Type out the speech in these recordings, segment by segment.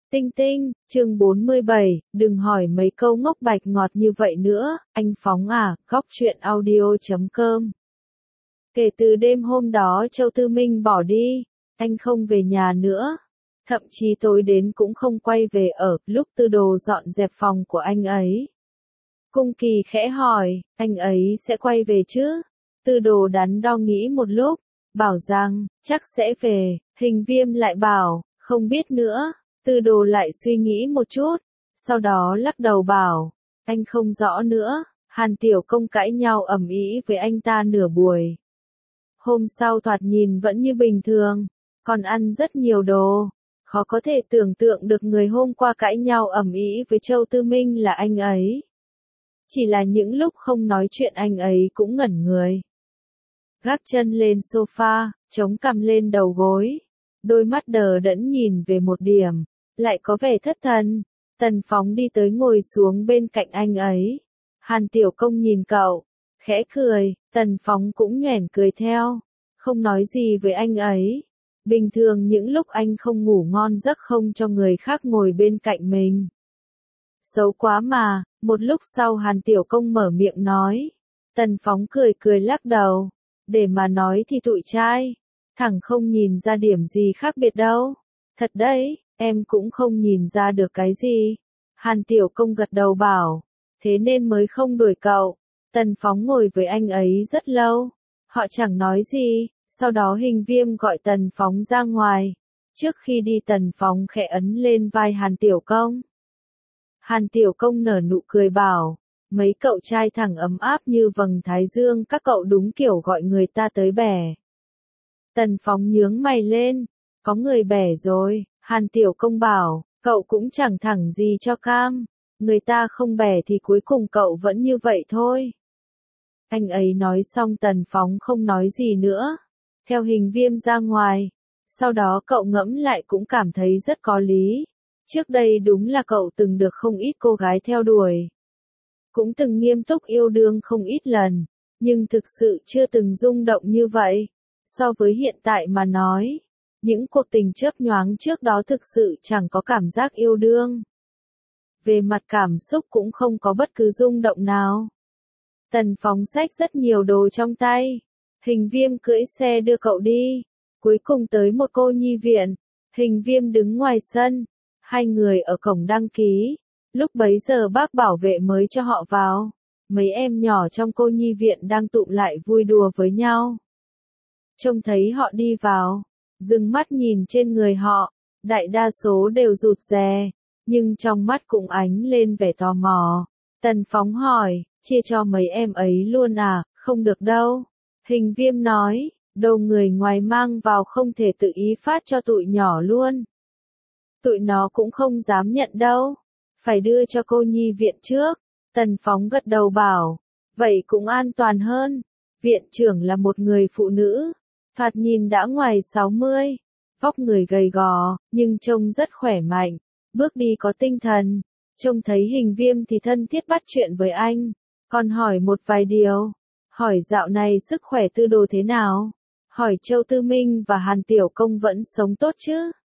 Tinh tinh, chương 47, đừng hỏi mấy câu ngốc bạch ngọt như vậy nữa, anh Phóng à, góc truyện audio.com. Kể từ đêm hôm đó Châu Tư Minh bỏ đi, anh không về nhà nữa. Thậm chí tối đến cũng không quay về ở, lúc Tư Đồ dọn dẹp phòng của anh ấy. Cung Kỳ khẽ hỏi, anh ấy sẽ quay về chứ? Tư Đồ đắn đo nghĩ một lúc, bảo rằng, chắc sẽ về. Hình Viêm lại bảo, không biết nữa. Tư Đồ lại suy nghĩ một chút, sau đó lắc đầu bảo, anh không rõ nữa. Hàn Tiểu Công cãi nhau ầm ĩ với anh ta nửa buổi. Hôm sau thoạt nhìn vẫn như bình thường, còn ăn rất nhiều đồ. Khó có thể tưởng tượng được người hôm qua cãi nhau ầm ĩ với Châu Tư Minh là anh ấy. Chỉ là những lúc không nói chuyện anh ấy cũng ngẩn người. Gác chân lên sofa, chống cằm lên đầu gối. Đôi mắt đờ đẫn nhìn về một điểm, lại có vẻ thất thần. Tần Phóng đi tới ngồi xuống bên cạnh anh ấy. Hàn Tiểu Công nhìn cậu, khẽ cười, Tần Phóng cũng nhoẻn cười theo. Không nói gì với anh ấy. Bình thường những lúc anh không ngủ ngon giấc không cho người khác ngồi bên cạnh mình. Xấu quá mà, một lúc sau Hàn Tiểu Công mở miệng nói. Tần Phóng cười cười lắc đầu. Để mà nói thì tụi trai, thẳng không nhìn ra điểm gì khác biệt đâu. Thật đấy, em cũng không nhìn ra được cái gì. Hàn Tiểu Công gật đầu bảo, thế nên mới không đuổi cậu. Tần Phóng ngồi với anh ấy rất lâu. Họ chẳng nói gì, sau đó Hình Viêm gọi Tần Phóng ra ngoài. Trước khi đi Tần Phóng khẽ ấn lên vai Hàn Tiểu Công. Hàn Tiểu Công nở nụ cười bảo, mấy cậu trai thẳng ấm áp như vầng thái dương, các cậu đúng kiểu gọi người ta tới bẻ. Tần Phóng nhướng mày lên, có người bẻ rồi. Hàn Tiểu Công bảo, cậu cũng chẳng thẳng gì cho cam. Người ta không bẻ thì cuối cùng cậu vẫn như vậy thôi. Anh ấy nói xong Tần Phóng không nói gì nữa. Theo Hình Viêm ra ngoài. Sau đó cậu ngẫm lại cũng cảm thấy rất có lý. Trước đây đúng là cậu từng được không ít cô gái theo đuổi. Cũng từng nghiêm túc yêu đương không ít lần. Nhưng thực sự chưa từng rung động như vậy. So với hiện tại mà nói. Những cuộc tình chớp nhoáng trước đó thực sự chẳng có cảm giác yêu đương. Về mặt cảm xúc cũng không có bất cứ rung động nào. Tần Phóng xách rất nhiều đồ trong tay. Hình Viêm cưỡi xe đưa cậu đi. Cuối cùng tới một cô nhi viện. Hình Viêm đứng ngoài sân. Hai người ở cổng đăng ký. Lúc bấy giờ bác bảo vệ mới cho họ vào. Mấy em nhỏ trong cô nhi viện đang tụm lại vui đùa với nhau. Trông thấy họ đi vào. Dừng mắt nhìn trên người họ. Đại đa số đều rụt rè. Nhưng trong mắt cũng ánh lên vẻ tò mò. Tần Phóng hỏi, chia cho mấy em ấy luôn à? Không được đâu. Hình Viêm nói, đồ người ngoài mang vào không thể tự ý phát cho tụi nhỏ luôn. Tụi nó cũng không dám nhận đâu. Phải đưa cho cô nhi viện trước. Tần Phóng gật đầu bảo, vậy cũng an toàn hơn. Viện trưởng là một người phụ nữ. Thoạt nhìn đã ngoài 60. Vóc người gầy gò, nhưng trông rất khỏe mạnh. Bước đi có tinh thần. Trông thấy Hình Viêm thì thân thiết bắt chuyện với anh. Còn hỏi một vài điều. Hỏi dạo này sức khỏe Tư Đồ thế nào? Hỏi Châu Tư Minh và Hàn Tiểu Công vẫn sống tốt chứ?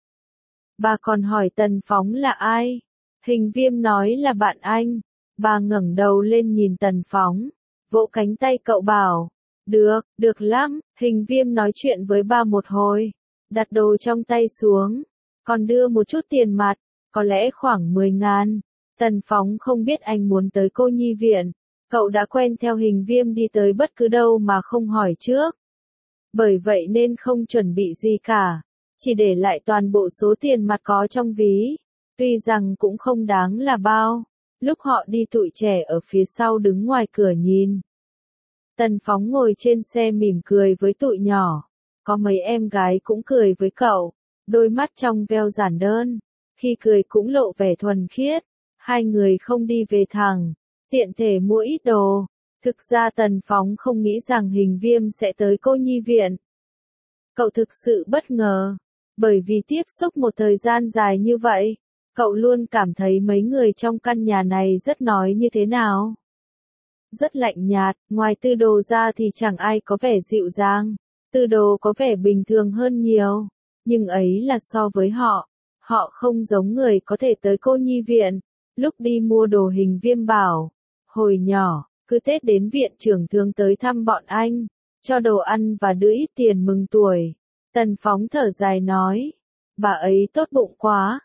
Bà còn hỏi Tần Phóng là ai? Hình Viêm nói là bạn anh. Bà ngẩng đầu lên nhìn Tần Phóng. Vỗ cánh tay cậu bảo. Được lắm. Hình Viêm nói chuyện với bà một hồi. Đặt đồ trong tay xuống. Còn đưa một chút tiền mặt. Có lẽ khoảng 10.000. Tần Phóng không biết anh muốn tới cô nhi viện. Cậu đã quen theo Hình Viêm đi tới bất cứ đâu mà không hỏi trước. Bởi vậy nên không chuẩn bị gì cả. Chỉ để lại toàn bộ số tiền mặt có trong ví. Tuy rằng cũng không đáng là bao. Lúc họ đi tụi trẻ ở phía sau đứng ngoài cửa nhìn. Tần Phóng ngồi trên xe mỉm cười với tụi nhỏ. Có mấy em gái cũng cười với cậu. Đôi mắt trong veo giản đơn. Khi cười cũng lộ vẻ thuần khiết. Hai người không đi về thẳng. Tiện thể mua ít đồ. Thực ra Tần Phóng không nghĩ rằng Hình Viêm sẽ tới cô nhi viện. Cậu thực sự bất ngờ. Bởi vì tiếp xúc một thời gian dài như vậy. Cậu luôn cảm thấy mấy người trong căn nhà này rất nói như thế nào. Rất lạnh nhạt, ngoài Tư Đồ ra thì chẳng ai có vẻ dịu dàng. Tư Đồ có vẻ bình thường hơn nhiều. Nhưng ấy là so với họ. Họ không giống người có thể tới cô nhi viện. Lúc đi mua đồ Hình Viêm bảo, hồi nhỏ, cứ Tết đến viện trưởng thường tới thăm bọn anh, cho đồ ăn và đưa ít tiền mừng tuổi. Tần Phóng thở dài nói, bà ấy tốt bụng quá.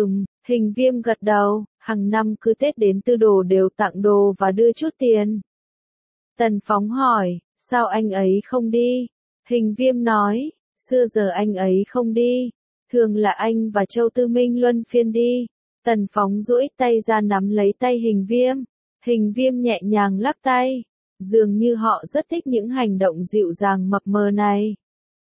Hình Viêm gật đầu, hàng năm cứ Tết đến Tư Đồ đều tặng đồ và đưa chút tiền. Tần Phóng hỏi, sao anh ấy không đi? Hình Viêm nói, xưa giờ anh ấy không đi, thường là anh và Châu Tư Minh luân phiên đi. Tần Phóng duỗi tay ra nắm lấy tay Hình Viêm. Hình Viêm nhẹ nhàng lắc tay, dường như họ rất thích những hành động dịu dàng mập mờ này.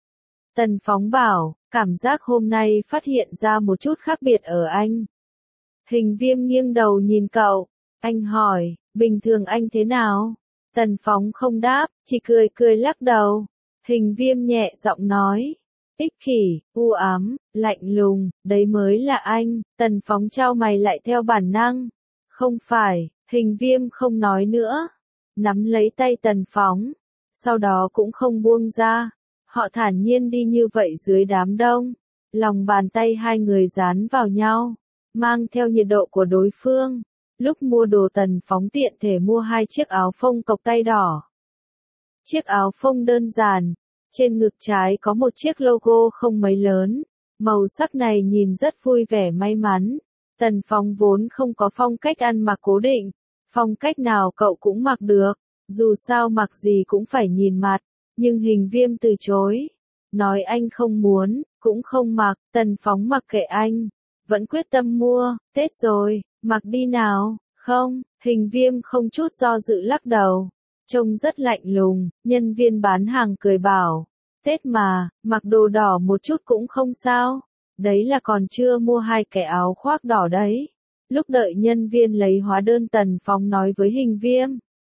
Tần Phóng bảo, cảm giác hôm nay phát hiện ra một chút khác biệt ở anh. Hình Viêm nghiêng đầu nhìn cậu, anh hỏi, bình thường anh thế nào? Tần Phóng không đáp, chỉ cười cười lắc đầu. Hình Viêm nhẹ giọng nói, ích kỷ, u ám, lạnh lùng, đấy mới là anh. Tần Phóng chau mày lại theo bản năng. Không phải, Hình Viêm không nói nữa, nắm lấy tay Tần Phóng, sau đó cũng không buông ra. Họ thản nhiên đi như vậy dưới đám đông, lòng bàn tay hai người dán vào nhau, mang theo nhiệt độ của đối phương. Lúc mua đồ Tần Phóng tiện thể mua 2 chiếc áo phông cộc tay đỏ. Chiếc áo phông đơn giản, trên ngực trái có một chiếc logo không mấy lớn, màu sắc này nhìn rất vui vẻ may mắn. Tần Phóng vốn không có phong cách ăn mặc cố định, phong cách nào cậu cũng mặc được, dù sao mặc gì cũng phải nhìn mặt, nhưng Hình Viêm từ chối, nói anh không muốn, cũng không mặc. Tần Phóng mặc kệ anh, vẫn quyết tâm mua. Tết rồi, mặc đi nào. Không, Hình Viêm không chút do dự lắc đầu, trông rất lạnh lùng. Nhân viên bán hàng cười bảo, Tết mà, mặc đồ đỏ một chút cũng không sao. Đấy là còn chưa mua 2 cái áo khoác đỏ đấy. Lúc đợi nhân viên lấy hóa đơn Tần Phóng nói với Hình Viêm,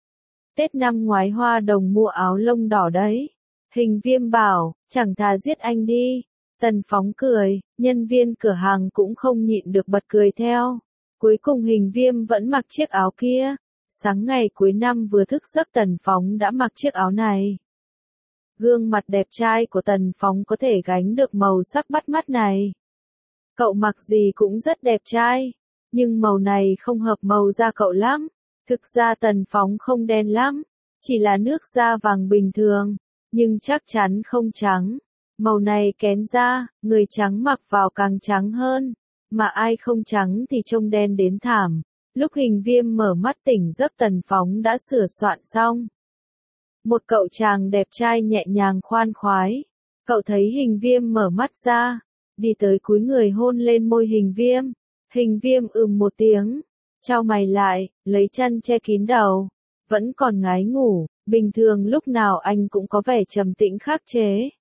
Tết năm ngoái Hoa Đồng mua áo lông đỏ đấy. Hình Viêm bảo, chẳng thà giết anh đi. Tần Phóng cười, nhân viên cửa hàng cũng không nhịn được bật cười theo. Cuối cùng Hình Viêm vẫn mặc chiếc áo kia. Sáng ngày cuối năm vừa thức giấc Tần Phóng đã mặc chiếc áo này. Gương mặt đẹp trai của Tần Phóng có thể gánh được màu sắc bắt mắt này. Cậu mặc gì cũng rất đẹp trai, nhưng màu này không hợp màu da cậu lắm. Thực ra Tần Phóng không đen lắm, chỉ là nước da vàng bình thường, nhưng chắc chắn không trắng. Màu này kén da, người trắng mặc vào càng trắng hơn, mà ai không trắng thì trông đen đến thảm. Lúc Hình Viêm mở mắt tỉnh giấc Tần Phóng đã sửa soạn xong. Một cậu chàng đẹp trai nhẹ nhàng khoan khoái. Cậu thấy Hình Viêm mở mắt ra, đi tới cúi người hôn lên môi Hình Viêm. Hình Viêm một tiếng, chau mày lại, lấy chăn che kín đầu. Vẫn còn ngái ngủ, bình thường lúc nào anh cũng có vẻ trầm tĩnh khắc chế.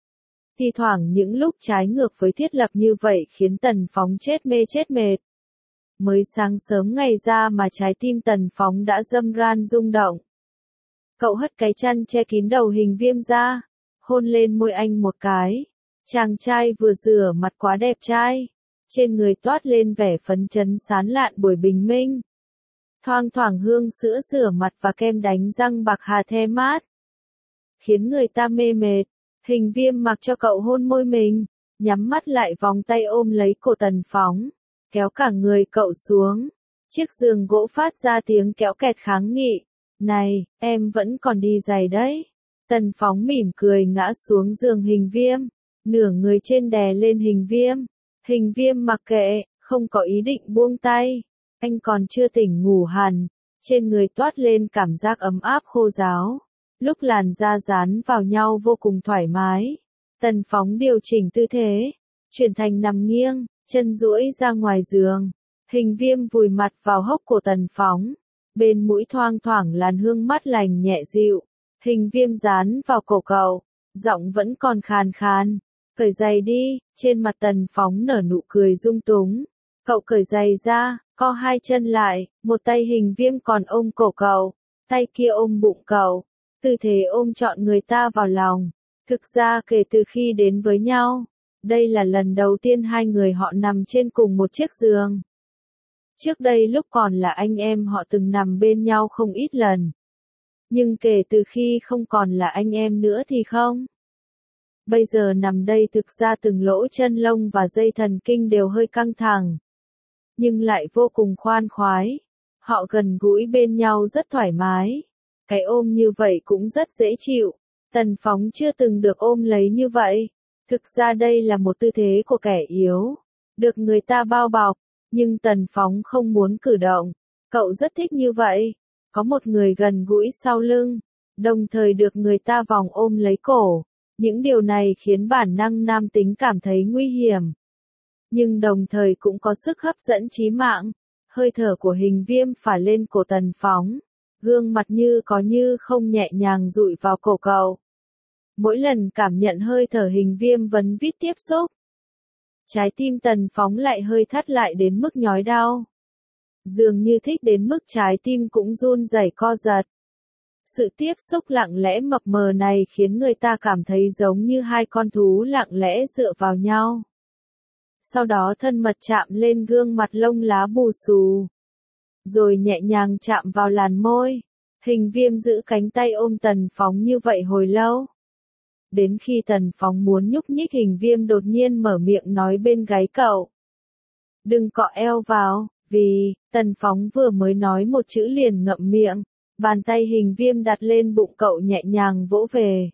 Thi thoảng những lúc trái ngược với thiết lập như vậy khiến Tần Phóng chết mê chết mệt. Mới sáng sớm ngày ra mà trái tim Tần Phóng đã râm ran rung động. Cậu hất cái chăn che kín đầu Hình Viêm ra, hôn lên môi anh một cái. Chàng trai vừa rửa mặt quá đẹp trai, trên người toát lên vẻ phấn chấn sán lạn buổi bình minh. Thoang thoảng hương sữa rửa mặt và kem đánh răng bạc hà the mát, khiến người ta mê mệt. Hình Viêm mặc cho cậu hôn môi mình, nhắm mắt lại vòng tay ôm lấy cổ Tần Phóng, kéo cả người cậu xuống. Chiếc giường gỗ phát ra tiếng kéo kẹt kháng nghị. Này, em vẫn còn đi giày đấy. Tần Phóng mỉm cười ngã xuống giường Hình Viêm, nửa người trên đè lên Hình Viêm. Hình Viêm mặc kệ, không có ý định buông tay. Anh còn chưa tỉnh ngủ hẳn, trên người toát lên cảm giác ấm áp khô ráo. Lúc làn da dán vào nhau vô cùng thoải mái. Tần Phóng điều chỉnh tư thế, chuyển thành nằm nghiêng, chân duỗi ra ngoài giường. Hình Viêm vùi mặt vào hốc của Tần Phóng, bên mũi thoang thoảng làn hương mát lành nhẹ dịu. Hình Viêm dán vào cổ cậu, giọng vẫn còn khàn khàn. Cởi giày đi. Trên mặt Tần Phóng nở nụ cười dung túng. Cậu cởi giày ra, co hai chân lại, một tay Hình Viêm còn ôm cổ cậu, tay kia ôm bụng cậu. Tư thế ôm trọn người ta vào lòng. Thực ra kể từ khi đến với nhau, đây là lần đầu tiên hai người họ nằm trên cùng một chiếc giường. Trước đây lúc còn là anh em họ từng nằm bên nhau không ít lần. Nhưng kể từ khi không còn là anh em nữa thì không. Bây giờ nằm đây thực ra từng lỗ chân lông và dây thần kinh đều hơi căng thẳng. Nhưng lại vô cùng khoan khoái. Họ gần gũi bên nhau rất thoải mái. Cái ôm như vậy cũng rất dễ chịu. Tần Phóng chưa từng được ôm lấy như vậy. Thực ra đây là một tư thế của kẻ yếu. Được người ta bao bọc. Nhưng Tần Phóng không muốn cử động. Cậu rất thích như vậy. Có một người gần gũi sau lưng. Đồng thời được người ta vòng ôm lấy cổ. Những điều này khiến bản năng nam tính cảm thấy nguy hiểm. Nhưng đồng thời cũng có sức hấp dẫn chí mạng. Hơi thở của Hình Viêm phả lên cổ Tần Phóng. Gương mặt như có như không nhẹ nhàng dụi vào cổ cậu. Mỗi lần cảm nhận hơi thở Hình Viêm vấn vít tiếp xúc. Trái tim Tần Phóng lại hơi thắt lại đến mức nhói đau. Dường như thích đến mức trái tim cũng run rẩy co giật. Sự tiếp xúc lặng lẽ mập mờ này khiến người ta cảm thấy giống như hai con thú lặng lẽ dựa vào nhau. Sau đó thân mật chạm lên gương mặt lông lá bù xù. Rồi nhẹ nhàng chạm vào làn môi. Hình Viêm giữ cánh tay ôm Tần Phóng như vậy hồi lâu. Đến khi Tần Phóng muốn nhúc nhích Hình Viêm đột nhiên mở miệng nói bên gáy cậu. Đừng cọ eo vào, vì, Tần Phóng vừa mới nói một chữ liền ngậm miệng. Bàn tay Hình Viêm đặt lên bụng cậu nhẹ nhàng vỗ về.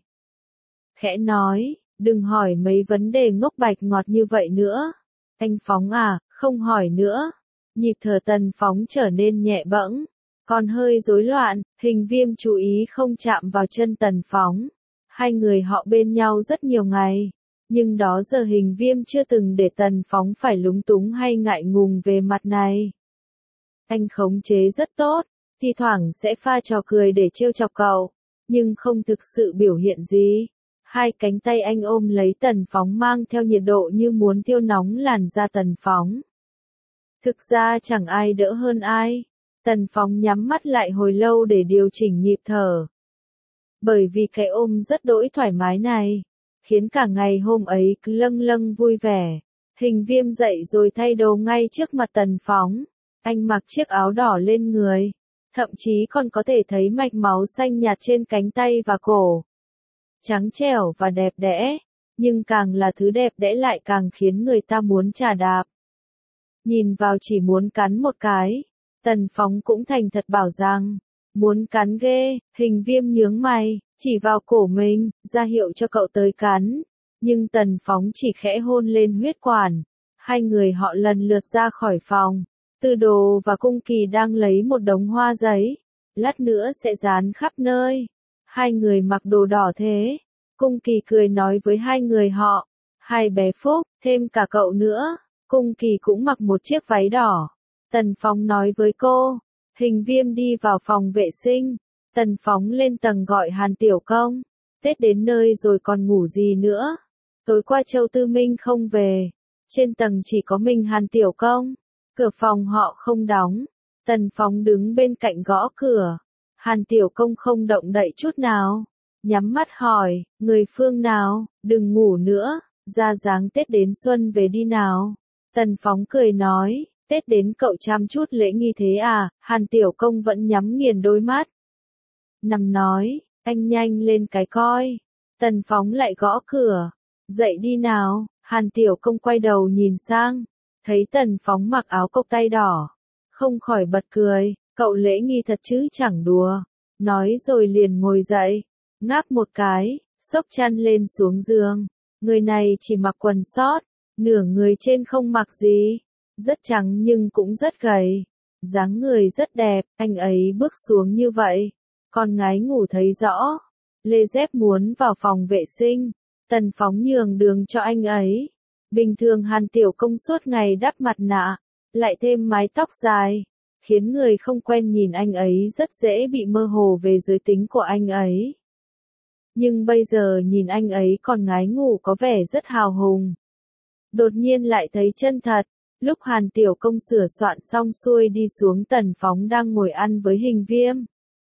Khẽ nói, đừng hỏi mấy vấn đề ngốc bạch ngọt như vậy nữa. Anh Phóng à, không hỏi nữa. Nhịp thở Tần Phóng trở nên nhẹ bẫng. Còn hơi rối loạn, Hình Viêm chú ý không chạm vào chân Tần Phóng. Hai người họ bên nhau rất nhiều ngày. Nhưng đó giờ Hình Viêm chưa từng để Tần Phóng phải lúng túng hay ngại ngùng về mặt này. Anh khống chế rất tốt. Thi thoảng sẽ pha trò cười để trêu chọc cậu, nhưng không thực sự biểu hiện gì. Hai cánh tay anh ôm lấy Tần Phóng mang theo nhiệt độ như muốn thiêu nóng làn da Tần Phóng. Thực ra chẳng ai đỡ hơn ai. Tần Phóng nhắm mắt lại hồi lâu để điều chỉnh nhịp thở. Bởi vì cái ôm rất đỗi thoải mái này, khiến cả ngày hôm ấy cứ lâng lâng vui vẻ. Hình Viêm dậy rồi thay đồ ngay trước mặt Tần Phóng. Anh mặc chiếc áo đỏ lên người. Thậm chí còn có thể thấy mạch máu xanh nhạt trên cánh tay và cổ. Trắng trẻo và đẹp đẽ, nhưng càng là thứ đẹp đẽ lại càng khiến người ta muốn chà đạp. Nhìn vào chỉ muốn cắn một cái. Tần Phóng cũng thành thật bảo rằng, muốn cắn ghê. Hình Viêm nhướng mày, chỉ vào cổ mình, ra hiệu cho cậu tới cắn. Nhưng Tần Phóng chỉ khẽ hôn lên huyết quản. Hai người họ lần lượt ra khỏi phòng. Tư Đồ và Cung Kỳ đang lấy một đống hoa giấy. Lát nữa sẽ dán khắp nơi. Hai người mặc đồ đỏ thế. Cung Kỳ cười nói với hai người họ. Hai bé Phúc, thêm cả cậu nữa. Cung Kỳ cũng mặc một chiếc váy đỏ. Tần Phóng nói với cô. Hình Viêm đi vào phòng vệ sinh. Tần Phóng lên tầng gọi Hàn Tiểu Công. Tết đến nơi rồi còn ngủ gì nữa. Tối qua Châu Tư Minh không về. Trên tầng chỉ có mình Hàn Tiểu Công. Cửa phòng họ không đóng. Tần Phóng đứng bên cạnh gõ cửa. Hàn Tiểu Công không động đậy chút nào. Nhắm mắt hỏi, người phương nào, đừng ngủ nữa, ra dáng Tết đến xuân về đi nào. Tần Phóng cười nói, Tết đến cậu chăm chút lễ nghi thế à. Hàn Tiểu Công vẫn nhắm nghiền đôi mắt. Nằm nói, anh nhanh lên cái coi. Tần Phóng lại gõ cửa. Dậy đi nào. Hàn Tiểu Công quay đầu nhìn sang. Thấy Tần Phóng mặc áo cộc tay đỏ. Không khỏi bật cười. Cậu lễ nghi thật chứ chẳng đùa. Nói rồi liền ngồi dậy. Ngáp một cái. Xốc chăn lên xuống giường. Người này chỉ mặc quần sót. Nửa người trên không mặc gì. Rất trắng nhưng cũng rất gầy. Dáng người rất đẹp. Anh ấy bước xuống như vậy. Con gái ngủ thấy rõ. Lê dép muốn vào phòng vệ sinh. Tần Phóng nhường đường cho anh ấy. Bình thường Hàn Tiểu Công suốt ngày đắp mặt nạ, lại thêm mái tóc dài, khiến người không quen nhìn anh ấy rất dễ bị mơ hồ về giới tính của anh ấy. Nhưng bây giờ nhìn anh ấy còn ngái ngủ có vẻ rất hào hùng. Đột nhiên lại thấy chân thật, lúc Hàn Tiểu Công sửa soạn xong xuôi đi xuống, Tần Phóng đang ngồi ăn với Hình Viêm.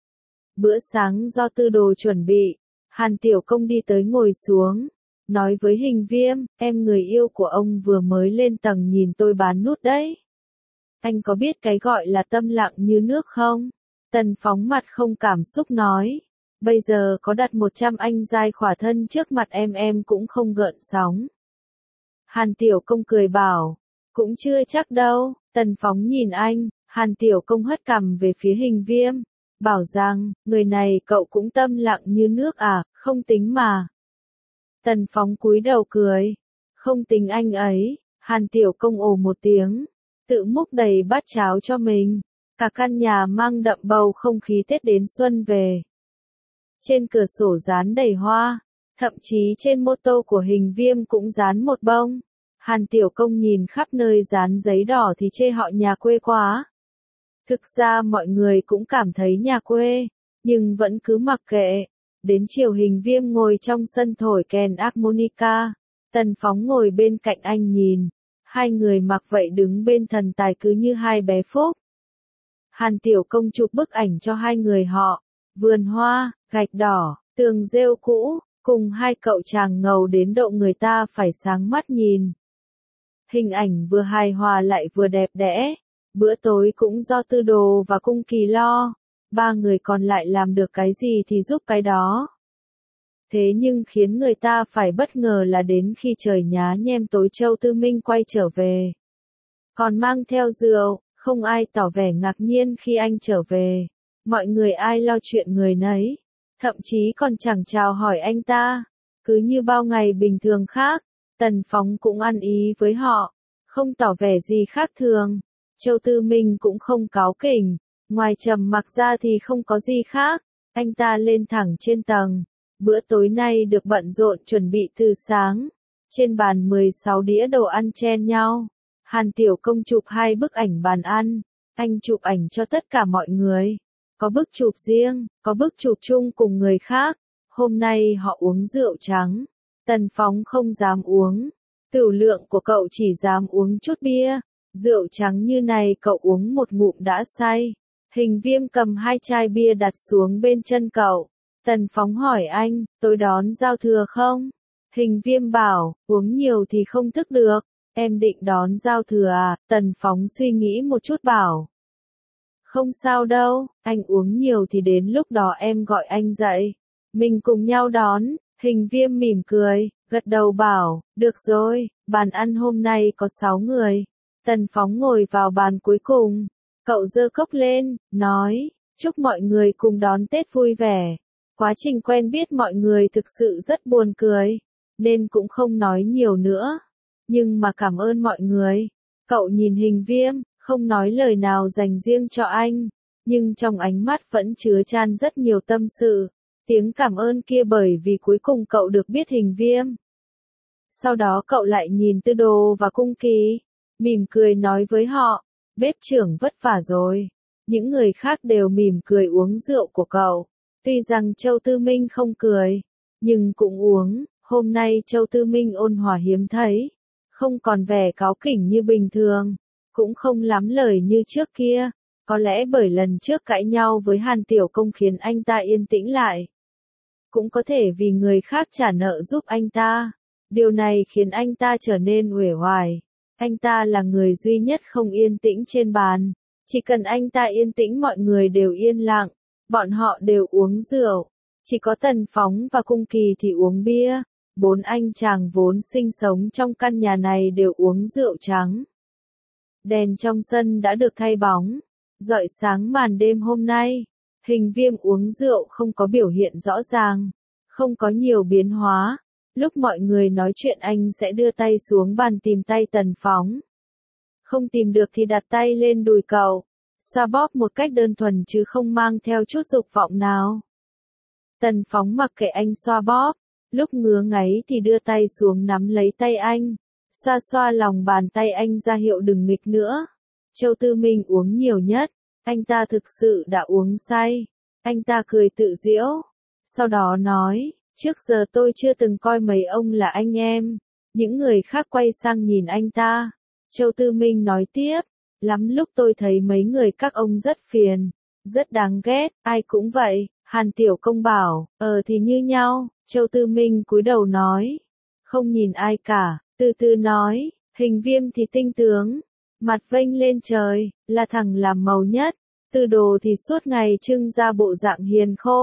Bữa sáng do Tư Đồ chuẩn bị, Hàn Tiểu Công đi tới ngồi xuống. Nói với Hình Viêm, em người yêu của ông vừa mới lên tầng nhìn tôi bán nút đấy. Anh có biết cái gọi là tâm lặng như nước không? Tần Phóng mặt không cảm xúc nói. Bây giờ có đặt 100 anh giai khỏa thân trước mặt em cũng không gợn sóng. Hàn Tiểu Công cười bảo, cũng chưa chắc đâu. Tần Phóng nhìn anh, Hàn Tiểu Công hất cằm về phía Hình Viêm, bảo rằng, người này cậu cũng tâm lặng như nước à, không tính mà. Tần Phóng cúi đầu cười, không tính anh ấy. Hàn Tiểu Công ồ một tiếng, tự múc đầy bát cháo cho mình. Cả căn nhà mang đậm bầu không khí Tết đến xuân về. Trên cửa sổ dán đầy hoa, thậm chí trên mô tô của Hình Viêm cũng dán một bông. Hàn Tiểu Công nhìn khắp nơi dán giấy đỏ thì chê họ nhà quê quá. Thực ra mọi người cũng cảm thấy nhà quê, nhưng vẫn cứ mặc kệ. Đến chiều Hình Viêm ngồi trong sân thổi kèn harmonica, Tần Phóng ngồi bên cạnh anh nhìn. Hai người mặc vậy đứng bên thần tài cứ như hai bé Phúc. Hàn Tiểu Công chụp bức ảnh cho hai người họ, vườn hoa, gạch đỏ, tường rêu cũ, cùng hai cậu chàng ngầu đến độ người ta phải sáng mắt nhìn. Hình ảnh vừa hài hòa lại vừa đẹp đẽ. Bữa tối cũng do Tư Đồ và Cung Kỳ lo, ba người còn lại làm được cái gì thì giúp cái đó. Thế nhưng khiến người ta phải bất ngờ là đến khi trời nhá nhem tối Châu Tư Minh quay trở về. Còn mang theo rượu, không ai tỏ vẻ ngạc nhiên khi anh trở về. Mọi người ai lo chuyện người nấy, thậm chí còn chẳng chào hỏi anh ta. Cứ như bao ngày bình thường khác, Tần Phóng cũng ăn ý với họ, không tỏ vẻ gì khác thường. Châu Tư Minh cũng không cáu kỉnh, ngoài trầm mặc ra thì không có gì khác. Anh ta lên thẳng trên tầng. Bữa tối nay được bận rộn chuẩn bị từ sáng. Trên bàn 16 đĩa đồ ăn chen nhau. Hàn Tiểu Công chụp 2 bức ảnh bàn ăn. Anh chụp ảnh cho tất cả mọi người. Có bức chụp riêng, có bức chụp chung cùng người khác. Hôm nay họ uống rượu trắng. Tần Phóng không dám uống. Tửu lượng của cậu chỉ dám uống chút bia. Rượu trắng như này cậu uống một ngụm đã say. Hình Viêm cầm 2 chai bia đặt xuống bên chân cậu. Tần Phóng hỏi anh, tối đón giao thừa không? Hình Viêm bảo, uống nhiều thì không thức được. Em định đón giao thừa à? Tần Phóng suy nghĩ một chút bảo. Không sao đâu, anh uống nhiều thì đến lúc đó em gọi anh dậy. Mình cùng nhau đón. Hình Viêm mỉm cười, gật đầu bảo, được rồi, bàn ăn hôm nay có 6 người. Tần Phóng ngồi vào bàn cuối cùng. Cậu giơ cốc lên, nói, chúc mọi người cùng đón Tết vui vẻ. Quá trình quen biết mọi người thực sự rất buồn cười, nên cũng không nói nhiều nữa. Nhưng mà cảm ơn mọi người. Cậu nhìn Hình Viêm, không nói lời nào dành riêng cho anh, nhưng trong ánh mắt vẫn chứa chan rất nhiều tâm sự. Tiếng cảm ơn kia bởi vì cuối cùng cậu được biết Hình Viêm. Sau đó cậu lại nhìn Tư Đồ và Cung Kỳ, mỉm cười nói với họ, bếp trưởng vất vả rồi. Những người khác đều mỉm cười uống rượu của cậu. Tuy rằng Châu Tư Minh không cười, nhưng cũng uống. Hôm nay Châu Tư Minh ôn hòa hiếm thấy, không còn vẻ cáu kỉnh như bình thường, cũng không lắm lời như trước kia. Có lẽ bởi lần trước cãi nhau với Hàn Tiểu Công khiến anh ta yên tĩnh lại. Cũng có thể vì người khác trả nợ giúp anh ta. Điều này khiến anh ta trở nên uể oải. Anh ta là người duy nhất không yên tĩnh trên bàn. Chỉ cần anh ta yên tĩnh mọi người đều yên lặng. Bọn họ đều uống rượu. Chỉ có Tần Phóng và Cung Kỳ thì uống bia. 4 anh chàng vốn sinh sống trong căn nhà này đều uống rượu trắng. Đèn trong sân đã được thay bóng, rọi sáng màn đêm hôm nay. Hình Viêm uống rượu không có biểu hiện rõ ràng, không có nhiều biến hóa. Lúc mọi người nói chuyện anh sẽ đưa tay xuống bàn tìm tay Tần Phóng. Không tìm được thì đặt tay lên đùi cậu, xoa bóp một cách đơn thuần chứ không mang theo chút dục vọng nào. Tần Phóng mặc kệ anh xoa bóp, lúc ngứa ngáy thì đưa tay xuống nắm lấy tay anh, xoa xoa lòng bàn tay anh ra hiệu đừng nghịch nữa. Châu Tư Minh uống nhiều nhất, anh ta thực sự đã uống say. Anh ta cười tự giễu, sau đó nói, trước giờ tôi chưa từng coi mấy ông là anh em. Những người khác quay sang nhìn anh ta. Châu Tư Minh nói tiếp, lắm lúc tôi thấy mấy người các ông rất phiền, rất đáng ghét, ai cũng vậy. Hàn Tiểu Công bảo, thì như nhau. Châu Tư Minh cúi đầu nói, không nhìn ai cả, từ từ nói, Hình Viêm thì tinh tướng, mặt vênh lên trời, là thằng làm màu nhất. Tư Đồ thì suốt ngày trưng ra bộ dạng hiền khô,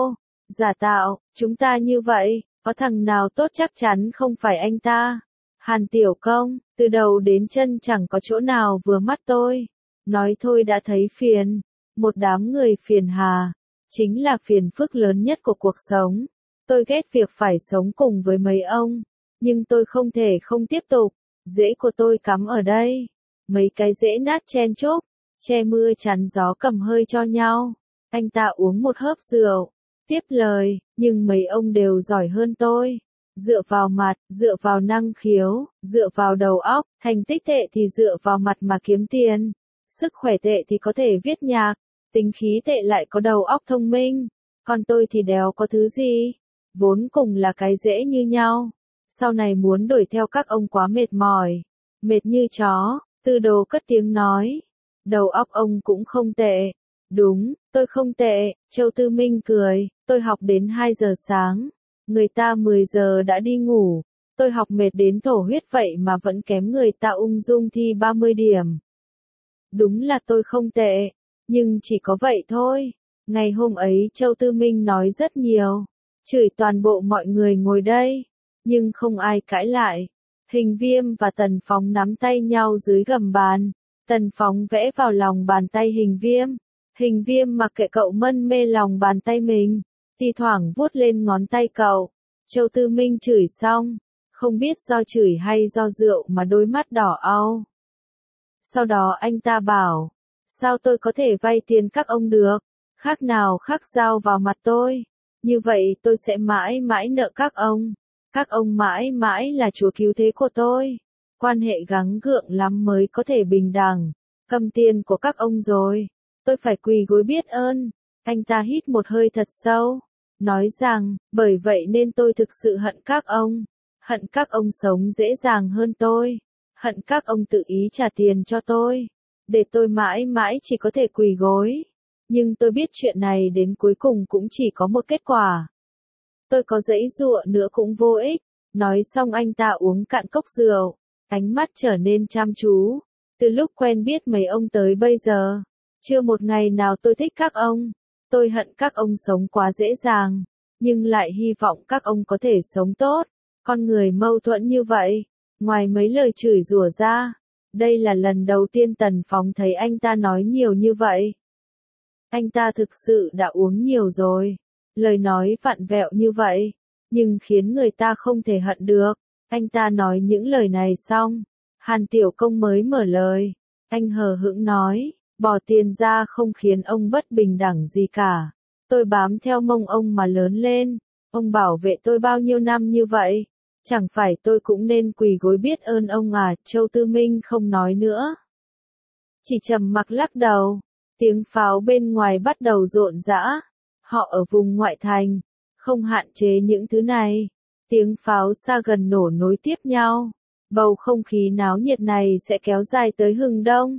Giả tạo, chúng ta như vậy, có thằng nào tốt chắc chắn không phải anh ta. Hàn Tiểu Công, từ đầu đến chân chẳng có chỗ nào vừa mắt tôi. Nói thôi đã thấy phiền. Một đám người phiền hà. Chính là phiền phức lớn nhất của cuộc sống. Tôi ghét việc phải sống cùng với mấy ông. Nhưng tôi không thể không tiếp tục. Rễ của tôi cắm ở đây. Mấy cái rễ nát chen chúc. Che mưa chắn gió cầm hơi cho nhau. Anh ta uống một hớp rượu. Tiếp lời, nhưng mấy ông đều giỏi hơn tôi. Dựa vào mặt, dựa vào năng khiếu, dựa vào đầu óc, thành tích tệ thì dựa vào mặt mà kiếm tiền. Sức khỏe tệ thì có thể viết nhạc, tính khí tệ lại có đầu óc thông minh. Còn tôi thì đéo có thứ gì. Vốn cùng là cái dễ như nhau. Sau này muốn đuổi theo các ông quá mệt mỏi. Mệt như chó, Tư Đồ cất tiếng nói. Đầu óc ông cũng không tệ. Đúng, tôi không tệ, Châu Tư Minh cười, tôi học đến 2 giờ sáng. Người ta 10 giờ đã đi ngủ. Tôi học mệt đến thổ huyết vậy mà vẫn kém người ta ung dung thi 30 điểm. Đúng là tôi không tệ, nhưng chỉ có vậy thôi. Ngày hôm ấy Châu Tư Minh nói rất nhiều, chửi toàn bộ mọi người ngồi đây, nhưng không ai cãi lại. Hình Viêm và Tần Phóng nắm tay nhau dưới gầm bàn, Tần Phóng vẽ vào lòng bàn tay Hình Viêm. Hình Viêm mặc kệ cậu mân mê lòng bàn tay mình, thi thoảng vuốt lên ngón tay cậu. Châu Tư Minh chửi xong, không biết do chửi hay do rượu mà đôi mắt đỏ au. Sau đó anh ta bảo, sao tôi có thể vay tiền các ông được, khác nào khắc dao vào mặt tôi, như vậy tôi sẽ mãi mãi nợ các ông mãi mãi là chúa cứu thế của tôi, quan hệ gắng gượng lắm mới có thể bình đẳng, cầm tiền của các ông rồi, tôi phải quỳ gối biết ơn. Anh ta hít một hơi thật sâu, nói rằng, bởi vậy nên tôi thực sự hận các ông sống dễ dàng hơn tôi. Hận các ông tự ý trả tiền cho tôi, để tôi mãi mãi chỉ có thể quỳ gối. Nhưng tôi biết chuyện này đến cuối cùng cũng chỉ có một kết quả. Tôi có giãy giụa nữa cũng vô ích. Nói xong anh ta uống cạn cốc rượu, ánh mắt trở nên chăm chú. Từ lúc quen biết mấy ông tới bây giờ, chưa một ngày nào tôi thích các ông. Tôi hận các ông sống quá dễ dàng, nhưng lại hy vọng các ông có thể sống tốt. Con người mâu thuẫn như vậy. Ngoài mấy lời chửi rủa ra, đây là lần đầu tiên Tần Phóng thấy anh ta nói nhiều như vậy. Anh ta thực sự đã uống nhiều rồi. Lời nói vặn vẹo như vậy, nhưng khiến người ta không thể hận được. Anh ta nói những lời này xong, Hàn Tiểu Công mới mở lời. Anh hờ hững nói, bỏ tiền ra không khiến ông bất bình đẳng gì cả. Tôi bám theo mông ông mà lớn lên, ông bảo vệ tôi bao nhiêu năm như vậy. Chẳng phải tôi cũng nên quỳ gối biết ơn ông à, Châu Tư Minh không nói nữa. Chỉ trầm mặc lắc đầu, tiếng pháo bên ngoài bắt đầu rộn rã. Họ ở vùng ngoại thành, không hạn chế những thứ này. Tiếng pháo xa gần nổ nối tiếp nhau. Bầu không khí náo nhiệt này sẽ kéo dài tới hừng đông.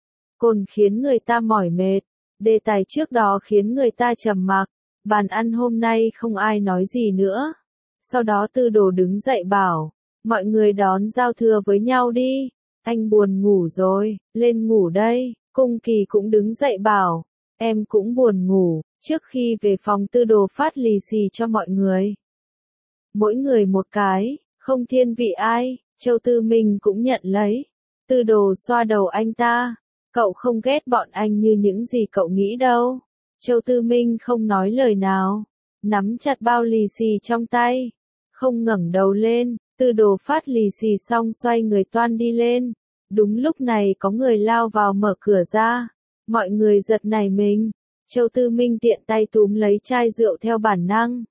Cồn khiến người ta mỏi mệt, đề tài trước đó khiến người ta trầm mặc. Bàn ăn hôm nay không ai nói gì nữa. Sau đó Tư Đồ đứng dậy bảo, mọi người đón giao thừa với nhau đi, anh buồn ngủ rồi, lên ngủ đây. Cung Kỳ cũng đứng dậy bảo, em cũng buồn ngủ. Trước khi về phòng Tư Đồ phát lì xì cho mọi người. Mỗi người một cái, không thiên vị ai, Châu Tư Minh cũng nhận lấy. Tư Đồ xoa đầu anh ta, cậu không ghét bọn anh như những gì cậu nghĩ đâu. Châu Tư Minh không nói lời nào, nắm chặt bao lì xì trong tay, không ngẩng đầu lên. Tư Đồ phát lì xì xong xoay người toan đi lên. Đúng lúc này có người lao vào mở cửa ra, mọi người giật nảy mình. Châu Tư Minh tiện tay túm lấy chai rượu theo bản năng.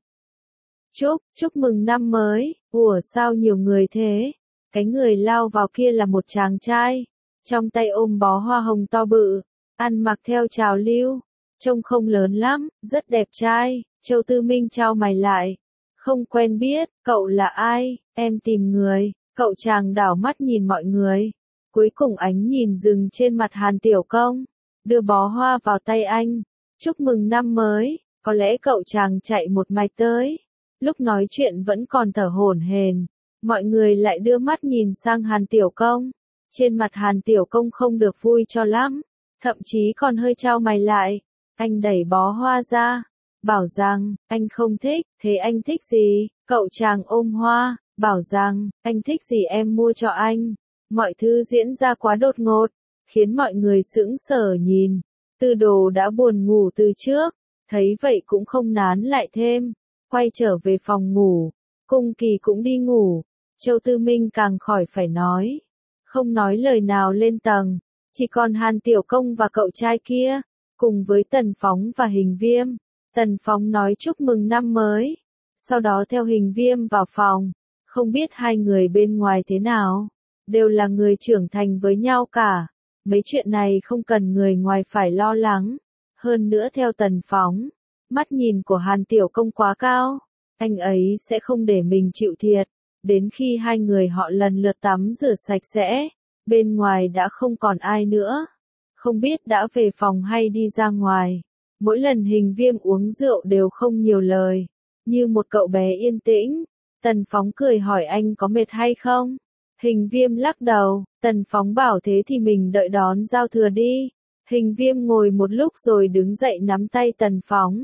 Chúc mừng năm mới, ủa sao nhiều người thế? Cái người lao vào kia là một chàng trai, trong tay ôm bó hoa hồng to bự, ăn mặc theo trào lưu, trông không lớn lắm, rất đẹp trai. Châu Tư Minh chau mày lại, không quen biết, cậu là ai, em tìm người. Cậu chàng đảo mắt nhìn mọi người, cuối cùng ánh nhìn dừng trên mặt Hàn Tiểu Công, đưa bó hoa vào tay anh. Chúc mừng năm mới, có lẽ cậu chàng chạy một mạch tới. Lúc nói chuyện vẫn còn thở hổn hển, mọi người lại đưa mắt nhìn sang Hàn Tiểu Công. Trên mặt Hàn Tiểu Công không được vui cho lắm, thậm chí còn hơi chau mày lại. Anh đẩy bó hoa ra, bảo rằng, anh không thích, thế anh thích gì? Cậu chàng ôm hoa, bảo rằng, anh thích gì em mua cho anh. Mọi thứ diễn ra quá đột ngột, khiến mọi người sững sờ nhìn. Tư Đồ đã buồn ngủ từ trước, thấy vậy cũng không nán lại thêm, quay trở về phòng ngủ. Cung Kỳ cũng đi ngủ, Châu Tư Minh càng khỏi phải nói. Không nói lời nào lên tầng, chỉ còn Hàn Tiểu Công và cậu trai kia, cùng với Tần Phóng và Hình Viêm. Tần Phóng nói chúc mừng năm mới, sau đó theo Hình Viêm vào phòng. Không biết hai người bên ngoài thế nào, đều là người trưởng thành với nhau cả. Mấy chuyện này không cần người ngoài phải lo lắng. Hơn nữa theo Tần Phóng, mắt nhìn của Hàn Tiểu Công quá cao, anh ấy sẽ không để mình chịu thiệt. Đến khi hai người họ lần lượt tắm rửa sạch sẽ, bên ngoài đã không còn ai nữa. Không biết đã về phòng hay đi ra ngoài. Mỗi lần Hình Viêm uống rượu đều không nhiều lời, như một cậu bé yên tĩnh. Tần Phóng cười hỏi anh có mệt hay không? Hình Viêm lắc đầu, Tần Phóng bảo thế thì mình đợi đón giao thừa đi. Hình Viêm ngồi một lúc rồi đứng dậy nắm tay Tần Phóng.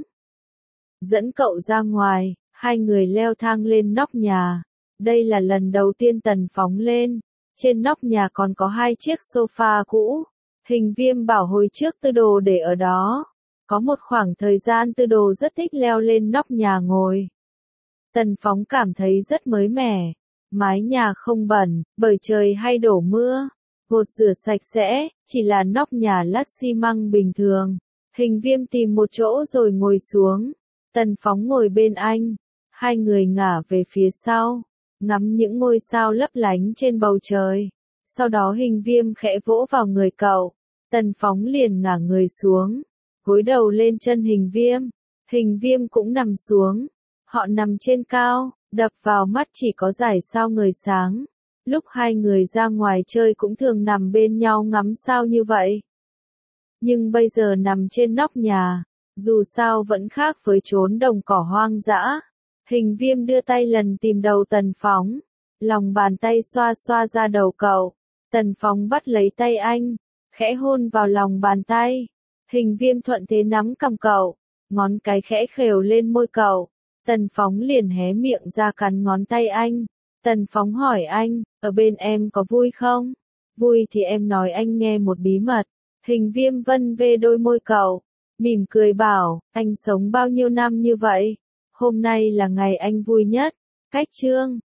Dẫn cậu ra ngoài, hai người leo thang lên nóc nhà. Đây là lần đầu tiên Tần Phóng lên. Trên nóc nhà còn có hai chiếc sofa cũ. Hình Viêm bảo hồi trước Tư Đồ để ở đó. Có một khoảng thời gian Tư Đồ rất thích leo lên nóc nhà ngồi. Tần Phóng cảm thấy rất mới mẻ. Mái nhà không bẩn, bởi trời hay đổ mưa. Gột rửa sạch sẽ, chỉ là nóc nhà lát xi măng bình thường. Hình Viêm tìm một chỗ rồi ngồi xuống. Tần Phóng ngồi bên anh. Hai người ngả về phía sau, ngắm những ngôi sao lấp lánh trên bầu trời. Sau đó Hình Viêm khẽ vỗ vào người cậu. Tần Phóng liền ngả người xuống, gối đầu lên chân Hình Viêm. Hình Viêm cũng nằm xuống. Họ nằm trên cao, đập vào mắt chỉ có dải sao ngời sáng. Lúc hai người ra ngoài chơi cũng thường nằm bên nhau ngắm sao như vậy. Nhưng bây giờ nằm trên nóc nhà, dù sao vẫn khác với chốn đồng cỏ hoang dã. Hình Viêm đưa tay lần tìm đầu Tần Phóng, lòng bàn tay xoa xoa ra đầu cậu. Tần Phóng bắt lấy tay anh, khẽ hôn vào lòng bàn tay. Hình Viêm thuận thế nắm cằm cậu, ngón cái khẽ khều lên môi cậu. Tần Phóng liền hé miệng ra cắn ngón tay anh. Tần Phóng hỏi anh, ở bên em có vui không? Vui thì em nói anh nghe một bí mật. Hình Viêm vân về đôi môi cậu, mỉm cười bảo, anh sống bao nhiêu năm như vậy? Hôm nay là ngày anh vui nhất. Cách chương